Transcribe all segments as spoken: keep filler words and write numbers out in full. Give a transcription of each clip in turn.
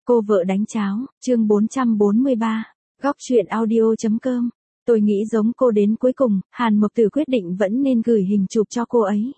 Cô vợ đánh cháo, chương bốn trăm bốn mươi ba, góc truyện audio.com. Tôi nghĩ giống cô đến cuối cùng, Hàn Mộc Tử quyết định vẫn nên gửi hình chụp cho cô ấy.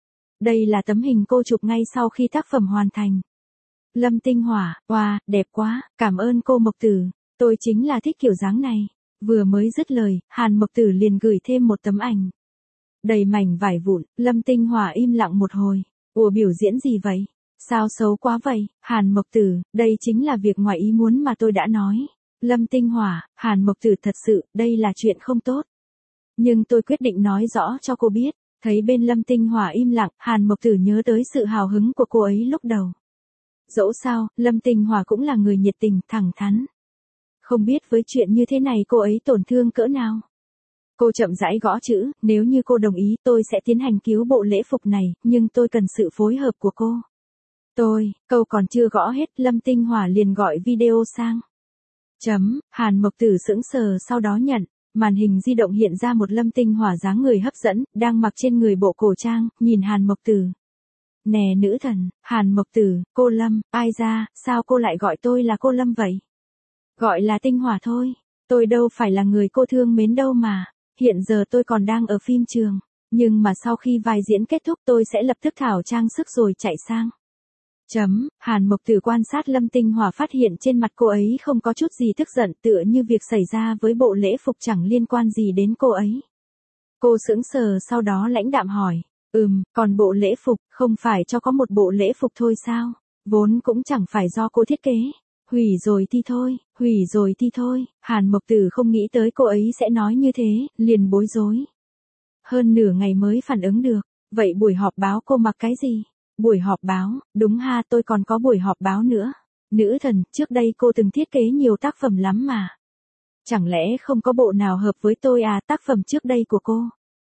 Đây là tấm hình cô chụp ngay sau khi tác phẩm hoàn thành. Lâm Tinh Hỏa, wow, đẹp quá, cảm ơn cô Mộc Tử, tôi chính là thích kiểu dáng này. Vừa mới dứt lời, Hàn Mộc Tử liền gửi thêm một tấm ảnh. Đầy mảnh vải vụn, Lâm Tinh Hỏa im lặng một hồi. Ủa biểu diễn gì vậy? Sao xấu quá vậy? Hàn Mộc Tử, đây chính là việc ngoài ý muốn mà tôi đã nói. Lâm Tinh Hỏa, Hàn Mộc Tử thật sự, đây là chuyện không tốt. Nhưng tôi quyết định nói rõ cho cô biết. Thấy bên Lâm Tinh Hỏa im lặng, Hàn Mộc Tử nhớ tới sự hào hứng của cô ấy lúc đầu. Dẫu sao, Lâm Tinh Hỏa cũng là người nhiệt tình, thẳng thắn. Không biết với chuyện như thế này cô ấy tổn thương cỡ nào. Cô chậm rãi gõ chữ, nếu như cô đồng ý tôi sẽ tiến hành cứu bộ lễ phục này, nhưng tôi cần sự phối hợp của cô. Tôi, câu còn chưa gõ hết, Lâm Tinh Hỏa liền gọi video sang. Chấm, Hàn Mộc Tử sững sờ sau đó nhận, màn hình di động hiện ra một Lâm Tinh Hỏa dáng người hấp dẫn, đang mặc trên người bộ cổ trang, nhìn Hàn Mộc Tử. Nè nữ thần, Hàn Mộc Tử, cô Lâm, ai ra, sao cô lại gọi tôi là cô Lâm vậy? Gọi là Tinh Hỏa thôi, tôi đâu phải là người cô thương mến đâu mà, hiện giờ tôi còn đang ở phim trường, nhưng mà sau khi vai diễn kết thúc tôi sẽ lập tức thảo trang sức rồi chạy sang. Chấm, Hàn Mộc Tử quan sát Lâm Tinh Hỏa phát hiện trên mặt cô ấy không có chút gì tức giận, tựa như việc xảy ra với bộ lễ phục chẳng liên quan gì đến cô ấy. Cô sững sờ sau đó lãnh đạm hỏi, ừm, còn bộ lễ phục, không phải cho có một bộ lễ phục thôi sao, vốn cũng chẳng phải do cô thiết kế. Hủy rồi thì thôi, hủy rồi thì thôi, Hàn Mộc Tử không nghĩ tới cô ấy sẽ nói như thế, liền bối rối. Hơn nửa ngày mới phản ứng được, vậy buổi họp báo cô mặc cái gì? Buổi họp báo, đúng ha, tôi còn có buổi họp báo nữa. Nữ thần, trước đây cô từng thiết kế nhiều tác phẩm lắm mà. Chẳng lẽ không có bộ nào hợp với tôi à, tác phẩm trước đây của cô?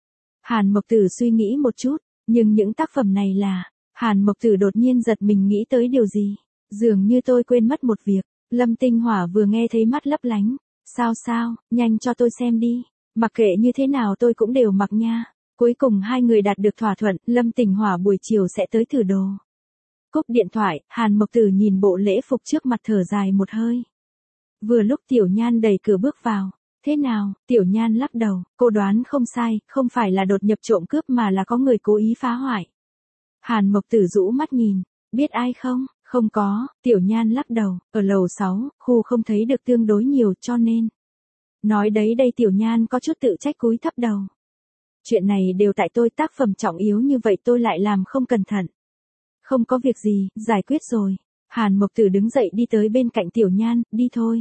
Hàn Mộc Tử suy nghĩ một chút, nhưng những tác phẩm này là... Hàn Mộc Tử đột nhiên giật mình nghĩ tới điều gì. Dường như tôi quên mất một việc. Lâm Tinh Hỏa vừa nghe thấy mắt lấp lánh. Sao sao, nhanh cho tôi xem đi. Mặc kệ như thế nào tôi cũng đều mặc nha. Cuối cùng hai người đạt được thỏa thuận, Lâm Tinh Hỏa buổi chiều sẽ tới thử đồ. Cúp điện thoại, Hàn Mộc Tử nhìn bộ lễ phục trước mặt thở dài một hơi. Vừa lúc Tiểu Nhan đẩy cửa bước vào. Thế nào, Tiểu Nhan lắc đầu, cô đoán không sai, không phải là đột nhập trộm cướp mà là có người cố ý phá hoại. Hàn Mộc Tử rũ mắt nhìn, biết ai không? Không có, Tiểu Nhan lắc đầu, ở lầu sáu, khu không thấy được tương đối nhiều cho nên. Nói đấy đây Tiểu Nhan có chút tự trách cúi thấp đầu. Chuyện này đều tại tôi, tác phẩm trọng yếu như vậy tôi lại làm không cẩn thận. Không có việc gì, giải quyết rồi. Hàn Mộc Tử đứng dậy đi tới bên cạnh Tiểu Nhan, đi thôi.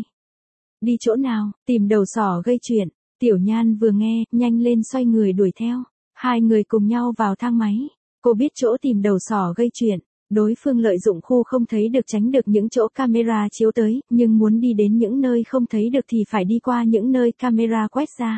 Đi chỗ nào, tìm đầu sỏ gây chuyện. Tiểu Nhan vừa nghe, nhanh lên xoay người đuổi theo. Hai người cùng nhau vào thang máy. Cô biết chỗ tìm đầu sỏ gây chuyện. Đối phương lợi dụng khu không thấy được tránh được những chỗ camera chiếu tới, nhưng muốn đi đến những nơi không thấy được thì phải đi qua những nơi camera quét ra.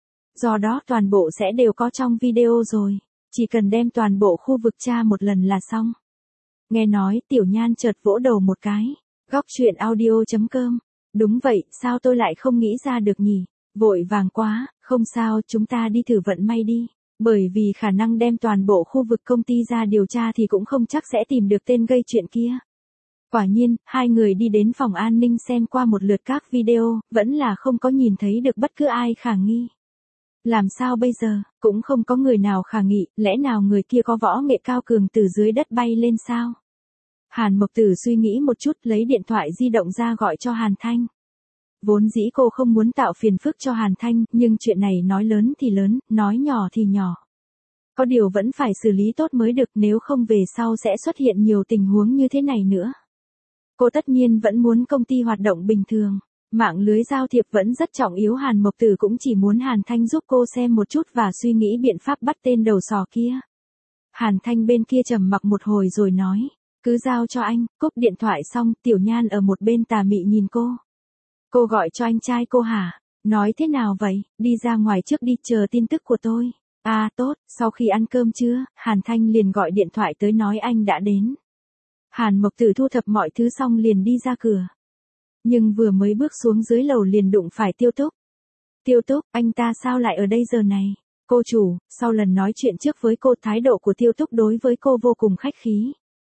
Do đó toàn bộ sẽ đều có trong video rồi, chỉ cần đem toàn bộ khu vực tra một lần là xong. Nghe nói Tiểu Nhan chợt vỗ đầu một cái, góc truyện audio.com, đúng vậy, sao tôi lại không nghĩ ra được nhỉ, vội vàng quá, không sao, chúng ta đi thử vận may đi. Bởi vì khả năng đem toàn bộ khu vực công ty ra điều tra thì cũng không chắc sẽ tìm được tên gây chuyện kia. Quả nhiên, hai người đi đến phòng an ninh xem qua một lượt các video, vẫn là không có nhìn thấy được bất cứ ai khả nghi. Làm sao bây giờ, cũng không có người nào khả nghị, lẽ nào người kia có võ nghệ cao cường từ dưới đất bay lên sao? Hàn Mộc Tử suy nghĩ một chút lấy điện thoại di động ra gọi cho Hàn Thanh. Vốn dĩ cô không muốn tạo phiền phức cho Hàn Thanh, nhưng chuyện này nói lớn thì lớn, nói nhỏ thì nhỏ. Có điều vẫn phải xử lý tốt mới được, nếu không về sau sẽ xuất hiện nhiều tình huống như thế này nữa. Cô tất nhiên vẫn muốn công ty hoạt động bình thường, mạng lưới giao thiệp vẫn rất trọng yếu, Hàn Mộc Tử cũng chỉ muốn Hàn Thanh giúp cô xem một chút và suy nghĩ biện pháp bắt tên đầu sỏ kia. Hàn Thanh bên kia trầm mặc một hồi rồi nói, cứ giao cho anh. Cúp điện thoại xong, Tiểu Nhan ở một bên tà mị nhìn cô. Cô gọi cho anh trai cô hả? Nói thế nào vậy? Đi ra ngoài trước đi, chờ tin tức của tôi. À tốt, sau khi ăn cơm trưa, Hàn Thanh liền gọi điện thoại tới nói anh đã đến. Hàn Mộc Tử thu thập mọi thứ xong liền đi ra cửa. Nhưng vừa mới bước xuống dưới lầu liền đụng phải Tiêu Túc. Tiêu Túc, anh ta sao lại ở đây giờ này? Cô chủ, sau lần nói chuyện trước với cô, thái độ của Tiêu Túc đối với cô vô cùng khách khí.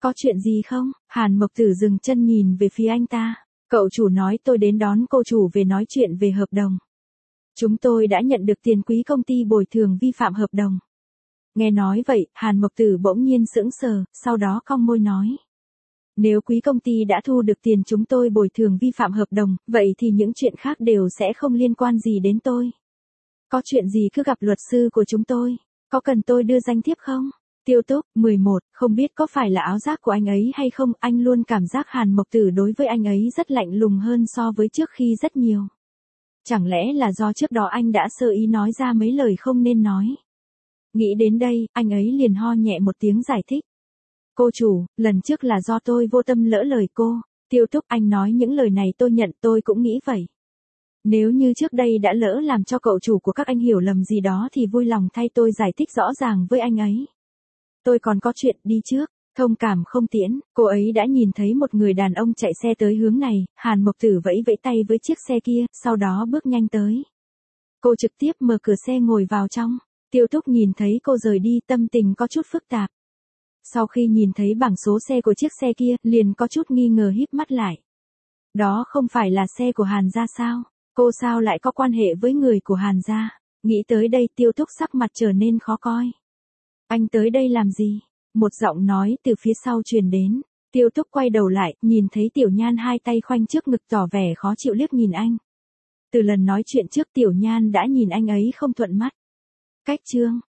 Có chuyện gì không? Hàn Mộc Tử dừng chân nhìn về phía anh ta. Cậu chủ nói tôi đến đón cô chủ về nói chuyện về hợp đồng. Chúng tôi đã nhận được tiền quý công ty bồi thường vi phạm hợp đồng. Nghe nói vậy, Hàn Mộc Tử bỗng nhiên sững sờ, sau đó cong môi nói. Nếu quý công ty đã thu được tiền chúng tôi bồi thường vi phạm hợp đồng, vậy thì những chuyện khác đều sẽ không liên quan gì đến tôi. Có chuyện gì cứ gặp luật sư của chúng tôi. Có cần tôi đưa danh thiếp không? Tiêu Túc, mười một, không biết có phải là áo giác của anh ấy hay không, anh luôn cảm giác Hàn Mộc Tử đối với anh ấy rất lạnh lùng hơn so với trước khi rất nhiều. Chẳng lẽ là do trước đó anh đã sơ ý nói ra mấy lời không nên nói. Nghĩ đến đây, anh ấy liền ho nhẹ một tiếng giải thích. Cô chủ, lần trước là do tôi vô tâm lỡ lời cô. Tiêu Túc, anh nói những lời này tôi nhận, tôi cũng nghĩ vậy. Nếu như trước đây đã lỡ làm cho cậu chủ của các anh hiểu lầm gì đó thì vui lòng thay tôi giải thích rõ ràng với anh ấy. Tôi còn có chuyện, đi trước. Thông cảm không tiễn, cô ấy đã nhìn thấy một người đàn ông chạy xe tới hướng này, Hàn Mộc Tử vẫy vẫy tay với chiếc xe kia, sau đó bước nhanh tới. Cô trực tiếp mở cửa xe ngồi vào trong. Tiêu Túc nhìn thấy cô rời đi, tâm tình có chút phức tạp. Sau khi nhìn thấy bảng số xe của chiếc xe kia, liền có chút nghi ngờ híp mắt lại. Đó không phải là xe của Hàn gia sao? Cô sao lại có quan hệ với người của Hàn gia? Nghĩ tới đây Tiêu Túc sắc mặt trở nên khó coi. Anh tới đây làm gì? Một giọng nói từ phía sau truyền đến. Tiêu Túc quay đầu lại, nhìn thấy Tiểu Nhan hai tay khoanh trước ngực tỏ vẻ khó chịu liếc nhìn anh. Từ lần nói chuyện trước Tiểu Nhan đã nhìn anh ấy không thuận mắt. Cách chương